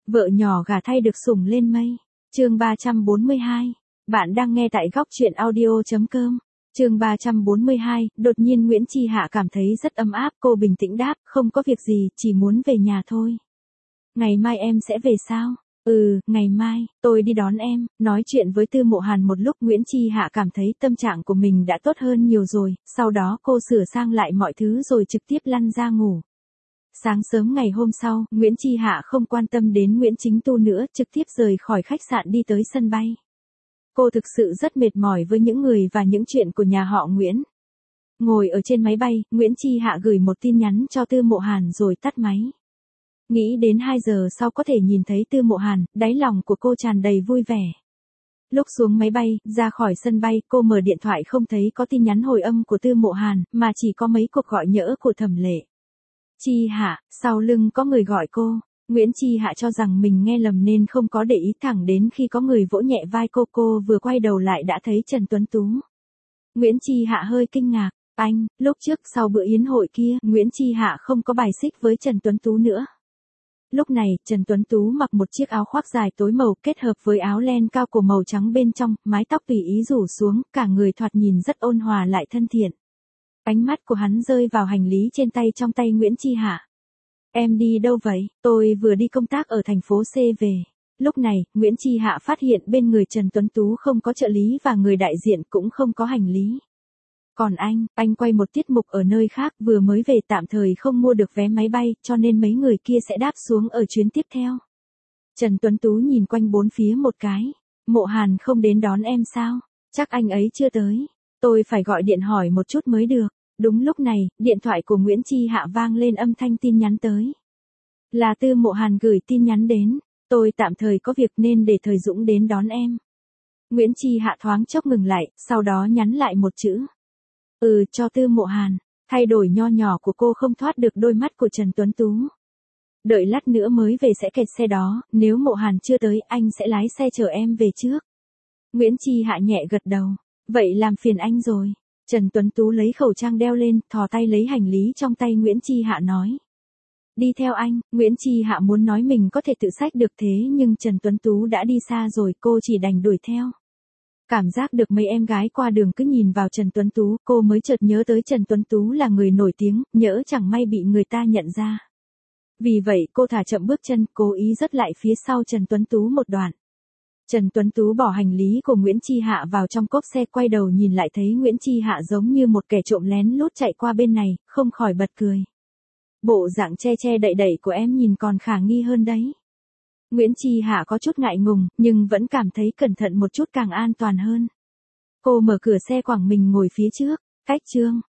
Vợ nhỏ gả thay được sủng lên mây. Chương 342. Bạn đang nghe tại góc truyện audio.com. Chương 342, đột nhiên Nguyễn Chi Hạ cảm thấy rất ấm áp, cô bình tĩnh đáp, không có việc gì, chỉ muốn về nhà thôi. Ngày mai em sẽ về sao? Ngày mai, tôi đi đón em. Nói chuyện với Tư Mộ Hàn một lúc Nguyễn Chi Hạ cảm thấy tâm trạng của mình đã tốt hơn nhiều rồi, sau đó cô sửa sang lại mọi thứ rồi trực tiếp lăn ra ngủ. Sáng sớm ngày hôm sau, Nguyễn Chi Hạ không quan tâm đến Nguyễn Chính Tu nữa, trực tiếp rời khỏi khách sạn đi tới sân bay. Cô thực sự rất mệt mỏi với những người và những chuyện của nhà họ Nguyễn. Ngồi ở trên máy bay, Nguyễn Chi Hạ gửi một tin nhắn cho Tư Mộ Hàn rồi tắt máy. Nghĩ đến 2 giờ sau có thể nhìn thấy Tư Mộ Hàn, đáy lòng của cô tràn đầy vui vẻ. Lúc xuống máy bay, ra khỏi sân bay, cô mở điện thoại không thấy có tin nhắn hồi âm của Tư Mộ Hàn, mà chỉ có mấy cuộc gọi nhỡ của Thẩm Lệ. Chi Hạ, sau lưng có người gọi cô. Nguyễn Chi Hạ cho rằng mình nghe lầm nên không có để ý, thẳng đến khi có người vỗ nhẹ vai cô vừa quay đầu lại đã thấy Trần Tuấn Tú. Nguyễn Chi Hạ hơi kinh ngạc, lúc trước sau bữa yến hội kia, Nguyễn Chi Hạ không có bài xích với Trần Tuấn Tú nữa. Lúc này, Trần Tuấn Tú mặc một chiếc áo khoác dài tối màu kết hợp với áo len cao cổ màu trắng bên trong, mái tóc tùy ý rủ xuống, cả người thoạt nhìn rất ôn hòa lại thân thiện. Ánh mắt của hắn rơi vào hành lý trên tay trong tay Nguyễn Chi Hạ. Em đi đâu vậy? Tôi vừa đi công tác ở thành phố C về. Lúc này, Nguyễn Chi Hạ phát hiện bên người Trần Tuấn Tú không có trợ lý và người đại diện cũng không có hành lý. Còn anh quay một tiết mục ở nơi khác, vừa mới về tạm thời không mua được vé máy bay, cho nên mấy người kia sẽ đáp xuống ở chuyến tiếp theo. Trần Tuấn Tú nhìn quanh bốn phía một cái. Mộ Hàn không đến đón em sao? Chắc anh ấy chưa tới. Tôi phải gọi điện hỏi một chút mới được. Đúng lúc này, điện thoại của Nguyễn Chi Hạ vang lên âm thanh tin nhắn tới. Là Tư Mộ Hàn gửi tin nhắn đến. Tôi tạm thời có việc nên để Thời Dũng đến đón em. Nguyễn Chi Hạ thoáng chốc ngừng lại, sau đó nhắn lại một chữ. Cho Tư Mộ Hàn. Thay đổi nho nhỏ của cô không thoát được đôi mắt của Trần Tuấn Tú. Đợi lát nữa mới về sẽ kẹt xe đó, nếu Mộ Hàn chưa tới anh sẽ lái xe chở em về trước. Nguyễn Chi Hạ nhẹ gật đầu. Vậy làm phiền anh rồi. Trần Tuấn Tú lấy khẩu trang đeo lên, thò tay lấy hành lý trong tay Nguyễn Chi Hạ nói. Đi theo anh. Nguyễn Chi Hạ muốn nói mình có thể tự xách được thế nhưng Trần Tuấn Tú đã đi xa rồi, cô chỉ đành đuổi theo. Cảm giác được mấy em gái qua đường cứ nhìn vào Trần Tuấn Tú, cô mới chợt nhớ tới Trần Tuấn Tú là người nổi tiếng, nhỡ chẳng may bị người ta nhận ra. Vì vậy cô thả chậm bước chân, cố ý dắt lại phía sau Trần Tuấn Tú một đoạn. Trần Tuấn Tú bỏ hành lý của Nguyễn Chi Hạ vào trong cốp xe, quay đầu nhìn lại thấy Nguyễn Chi Hạ giống như một kẻ trộm lén lút chạy qua bên này, không khỏi bật cười. Bộ dạng che che đậy đậy của em nhìn còn khả nghi hơn đấy. Nguyễn Chi Hạ có chút ngại ngùng, nhưng vẫn cảm thấy cẩn thận một chút càng an toàn hơn. Cô mở cửa xe quẳng mình ngồi phía trước, cách chương.